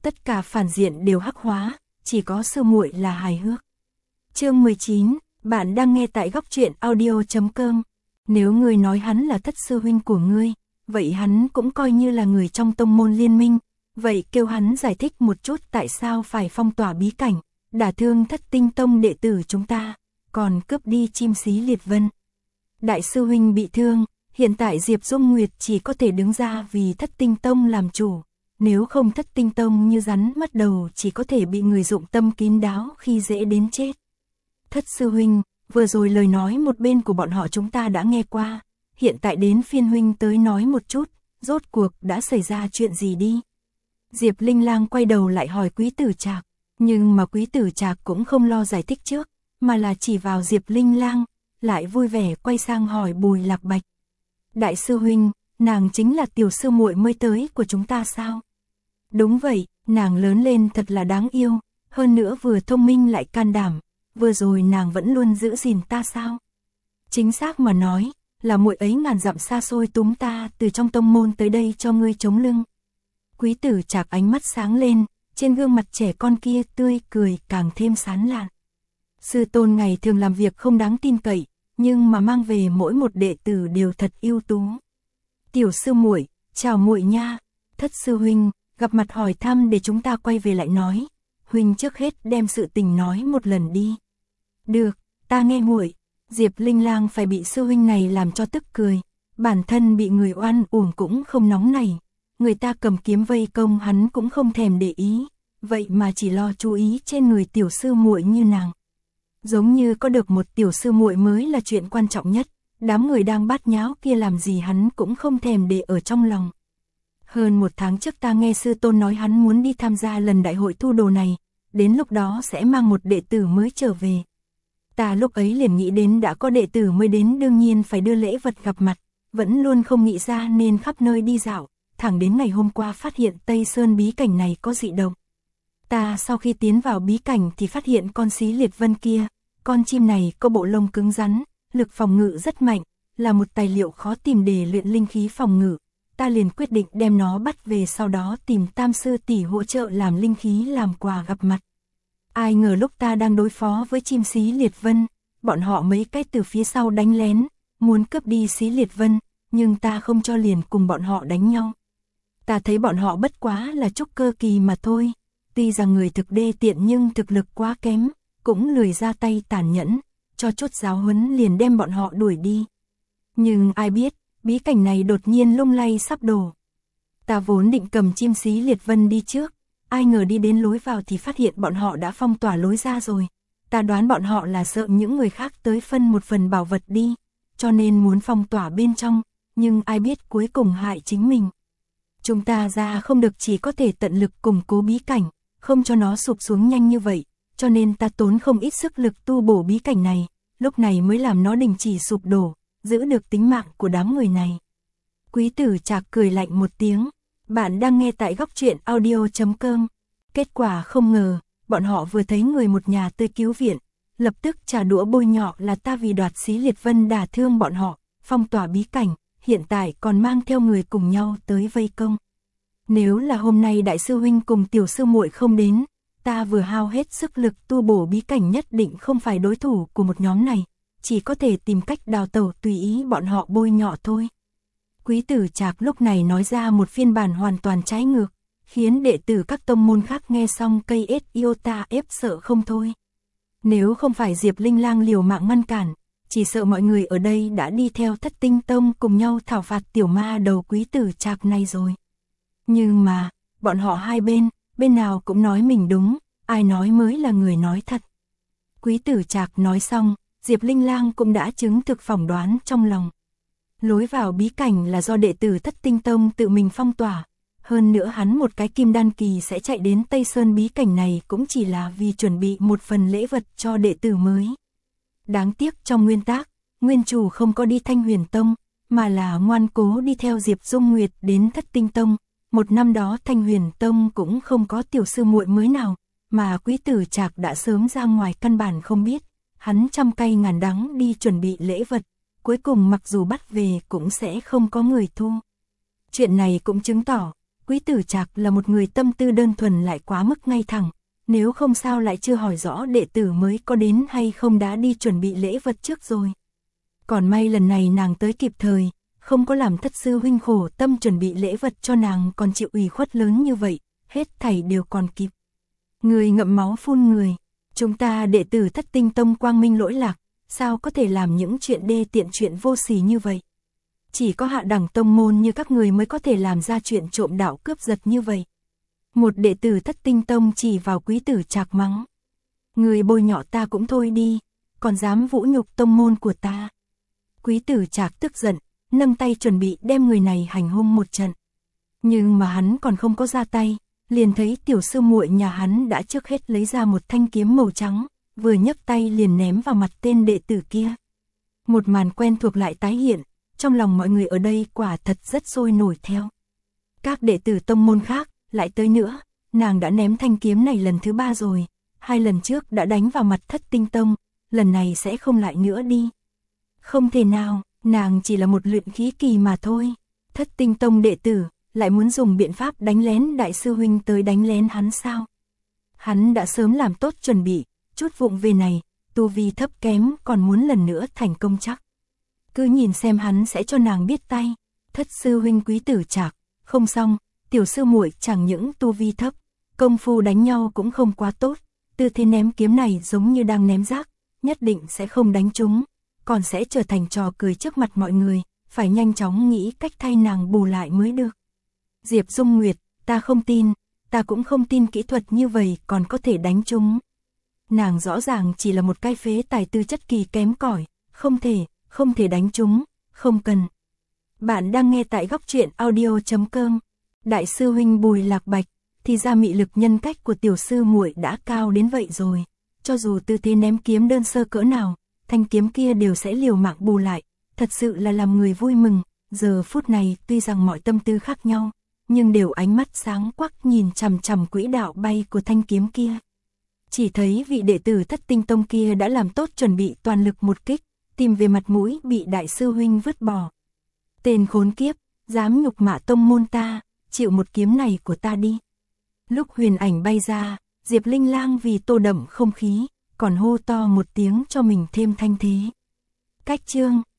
Tất cả phản diện đều hắc hóa, chỉ có sư muội là hài hước. Chương 19, bạn đang nghe tại góc truyện audio.com. Nếu ngươi nói hắn là thất sư huynh của ngươi, vậy hắn cũng coi như là người trong tông môn liên minh, vậy kêu hắn giải thích một chút tại sao phải phong tỏa bí cảnh, đả thương Thất Tinh Tông đệ tử chúng ta, còn cướp đi Chim Xí Liệt Vân. Đại sư huynh bị thương, hiện tại Diệp Dung Nguyệt chỉ có thể đứng ra vì Thất Tinh Tông làm chủ, nếu không Thất Tinh Tông như rắn mất đầu chỉ có thể bị người dụng tâm kín đáo khi dễ đến chết. Thất sư huynh, vừa rồi lời nói một bên của bọn họ chúng ta đã nghe qua, hiện tại đến phiên huynh tới nói một chút, rốt cuộc đã xảy ra chuyện gì đi. Diệp Linh Lang quay đầu lại hỏi Quý Tử Trạc, nhưng mà Quý Tử Trạc cũng không lo giải thích trước, mà là chỉ vào Diệp Linh Lang, lại vui vẻ quay sang hỏi Bùi Lạc Bạch. Đại sư huynh, nàng chính là tiểu sư muội mới tới của chúng ta sao? Đúng vậy, nàng lớn lên thật là đáng yêu, hơn nữa vừa thông minh lại can đảm, vừa rồi nàng vẫn luôn giữ gìn ta sao? Chính xác mà nói, là muội ấy ngàn dặm xa xôi túm ta từ trong tông môn tới đây cho ngươi chống lưng. Quý Tử Trạc ánh mắt sáng lên, trên gương mặt trẻ con kia tươi cười càng thêm sán lạn. Sư tôn ngày thường làm việc không đáng tin cậy, nhưng mà mang về mỗi một đệ tử đều thật ưu tú. Tiểu sư muội, chào muội nha. Thất sư huynh, gặp mặt hỏi thăm để chúng ta quay về lại nói. Huynh trước hết đem sự tình nói một lần đi. Được, ta nghe muội. Diệp Linh Lang phải bị sư huynh này làm cho tức cười, bản thân bị người oan uổng cũng không nóng này, người ta cầm kiếm vây công hắn cũng không thèm để ý, vậy mà chỉ lo chú ý trên người tiểu sư muội như nàng. Giống như có được một tiểu sư muội mới là chuyện quan trọng nhất, đám người đang bát nháo kia làm gì hắn cũng không thèm để ở trong lòng. Hơn một tháng trước ta nghe sư tôn nói hắn muốn đi tham gia lần đại hội thu đồ này, đến lúc đó sẽ mang một đệ tử mới trở về. Ta lúc ấy liền nghĩ đến đã có đệ tử mới đến đương nhiên phải đưa lễ vật gặp mặt, vẫn luôn không nghĩ ra nên khắp nơi đi dạo, thẳng đến ngày hôm qua phát hiện Tây Sơn bí cảnh này có dị động. Ta sau khi tiến vào bí cảnh thì phát hiện con Xí Liệt Vân kia, con chim này có bộ lông cứng rắn, lực phòng ngự rất mạnh, là một tài liệu khó tìm để luyện linh khí phòng ngự. Ta liền quyết định đem nó bắt về, sau đó tìm Tam sư tỷ hỗ trợ làm linh khí làm quà gặp mặt. Ai ngờ lúc ta đang đối phó với Chim Xí Liệt Vân, bọn họ mấy cái từ phía sau đánh lén, muốn cướp đi Xí Liệt Vân, nhưng ta không cho liền cùng bọn họ đánh nhau. Ta thấy bọn họ bất quá là trúc cơ kỳ mà thôi, tuy rằng người thực đê tiện nhưng thực lực quá kém, cũng lười ra tay tàn nhẫn, cho chút giáo huấn liền đem bọn họ đuổi đi. Nhưng ai biết, bí cảnh này đột nhiên lung lay sắp đổ. Ta vốn định cầm Chim Xí Liệt Vân đi trước, ai ngờ đi đến lối vào thì phát hiện bọn họ đã phong tỏa lối ra rồi. Ta đoán bọn họ là sợ những người khác tới phân một phần bảo vật đi, cho nên muốn phong tỏa bên trong, nhưng ai biết cuối cùng hại chính mình. Chúng ta ra không được, chỉ có thể tận lực củng cố bí cảnh, không cho nó sụp xuống nhanh như vậy, cho nên ta tốn không ít sức lực tu bổ bí cảnh này, lúc này mới làm nó đình chỉ sụp đổ, giữ được tính mạng của đám người này. Quý Tử Trạc cười lạnh một tiếng, bạn đang nghe tại góc truyện audio.com. Kết quả không ngờ, bọn họ vừa thấy người một nhà tới cứu viện, lập tức trả đũa bôi nhọ là ta vì đoạt Xí Liệt Vân đả thương bọn họ, phong tỏa bí cảnh, hiện tại còn mang theo người cùng nhau tới vây công. Nếu là hôm nay đại sư huynh cùng tiểu sư muội không đến, ta vừa hao hết sức lực tu bổ bí cảnh nhất định không phải đối thủ của một nhóm này, chỉ có thể tìm cách đào tẩu tùy ý bọn họ bôi nhọ thôi. Quý Tử Trạc lúc này nói ra một phiên bản hoàn toàn trái ngược, khiến đệ tử các tông môn khác nghe xong cây ết iota ép sợ không thôi. Nếu không phải Diệp Linh Lang liều mạng ngăn cản, chỉ sợ mọi người ở đây đã đi theo Thất Tinh Tông cùng nhau thảo phạt tiểu ma đầu Quý Tử Trạc này rồi. Nhưng mà, bọn họ hai bên nào cũng nói mình đúng, ai nói mới là người nói thật. Quý Tử Trạc nói xong, Diệp Linh Lang cũng đã chứng thực phỏng đoán trong lòng. Lối vào bí cảnh là do đệ tử Thất Tinh Tông tự mình phong tỏa, hơn nữa hắn một cái kim đan kỳ sẽ chạy đến Tây Sơn bí cảnh này cũng chỉ là vì chuẩn bị một phần lễ vật cho đệ tử mới. Đáng tiếc trong nguyên tác, nguyên chủ không có đi Thanh Huyền Tông, mà là ngoan cố đi theo Diệp Dung Nguyệt đến Thất Tinh Tông. Một năm đó Thanh Huyền Tông cũng không có tiểu sư muội mới nào, mà Quý Tử Trạc đã sớm ra ngoài căn bản không biết, hắn trăm cay ngàn đắng đi chuẩn bị lễ vật, cuối cùng mặc dù bắt về cũng sẽ không có người thu. Chuyện này cũng chứng tỏ, Quý Tử Trạc là một người tâm tư đơn thuần lại quá mức ngay thẳng, nếu không sao lại chưa hỏi rõ đệ tử mới có đến hay không đã đi chuẩn bị lễ vật trước rồi. Còn may lần này nàng tới kịp thời, không có làm thất sư huynh khổ tâm chuẩn bị lễ vật cho nàng còn chịu ủy khuất lớn như vậy, hết thảy đều còn kịp. Người ngậm máu phun người, chúng ta đệ tử Thất Tinh Tông quang minh lỗi lạc, sao có thể làm những chuyện đê tiện chuyện vô sỉ như vậy. Chỉ có hạ đẳng tông môn như các người mới có thể làm ra chuyện trộm đạo cướp giật như vậy. Một đệ tử Thất Tinh Tông chỉ vào Quý Tử Trạc mắng. Người bôi nhọ ta cũng thôi đi, còn dám vũ nhục tông môn của ta. Quý Tử Trạc tức giận, nâng tay chuẩn bị đem người này hành hung một trận. Nhưng mà hắn còn không có ra tay, liền thấy tiểu sư muội nhà hắn đã trước hết lấy ra một thanh kiếm màu trắng, vừa nhấc tay liền ném vào mặt tên đệ tử kia. Một màn quen thuộc lại tái hiện, trong lòng mọi người ở đây quả thật rất sôi nổi theo. Các đệ tử tông môn khác, lại tới nữa, nàng đã ném thanh kiếm này lần thứ 3 rồi, 2 lần trước đã đánh vào mặt Thất Tinh Tông, lần này sẽ không lại nữa đi. Không thể nào, nàng chỉ là một luyện khí kỳ mà thôi. Thất Tinh Tông đệ tử, lại muốn dùng biện pháp đánh lén đại sư huynh tới đánh lén hắn sao? Hắn đã sớm làm tốt chuẩn bị, chút vụng về này, tu vi thấp kém còn muốn lần nữa thành công chắc. Cứ nhìn xem hắn sẽ cho nàng biết tay. Thất sư huynh Quý Tử Trạc, không xong, tiểu sư muội chẳng những tu vi thấp, công phu đánh nhau cũng không quá tốt, tư thế ném kiếm này giống như đang ném rác, nhất định sẽ không đánh trúng, còn sẽ trở thành trò cười trước mặt mọi người, phải nhanh chóng nghĩ cách thay nàng bù lại mới được. Diệp Dung Nguyệt, ta không tin, ta cũng không tin kỹ thuật như vậy còn có thể đánh trúng. Nàng rõ ràng chỉ là một cái phế tài tư chất kỳ kém cỏi, không thể đánh trúng, không cần. Bạn đang nghe tại góc truyện audio.com. Đại sư huynh Bùi Lạc Bạch, thì ra mị lực nhân cách của tiểu sư muội đã cao đến vậy rồi, cho dù tư thế ném kiếm đơn sơ cỡ nào, thanh kiếm kia đều sẽ liều mạng bù lại, thật sự là làm người vui mừng. Giờ phút này tuy rằng mọi tâm tư khác nhau, nhưng đều ánh mắt sáng quắc nhìn chằm chằm quỹ đạo bay của thanh kiếm kia. Chỉ thấy vị đệ tử Thất Tinh Tông kia đã làm tốt chuẩn bị toàn lực một kích, tìm về mặt mũi bị đại sư huynh vứt bỏ. Tên khốn kiếp, dám nhục mạ tông môn ta, chịu một kiếm này của ta đi. Lúc huyền ảnh bay ra, Diệp Linh Lang vì tô đậm không khí, còn hô to một tiếng cho mình thêm thanh thế. Cách chương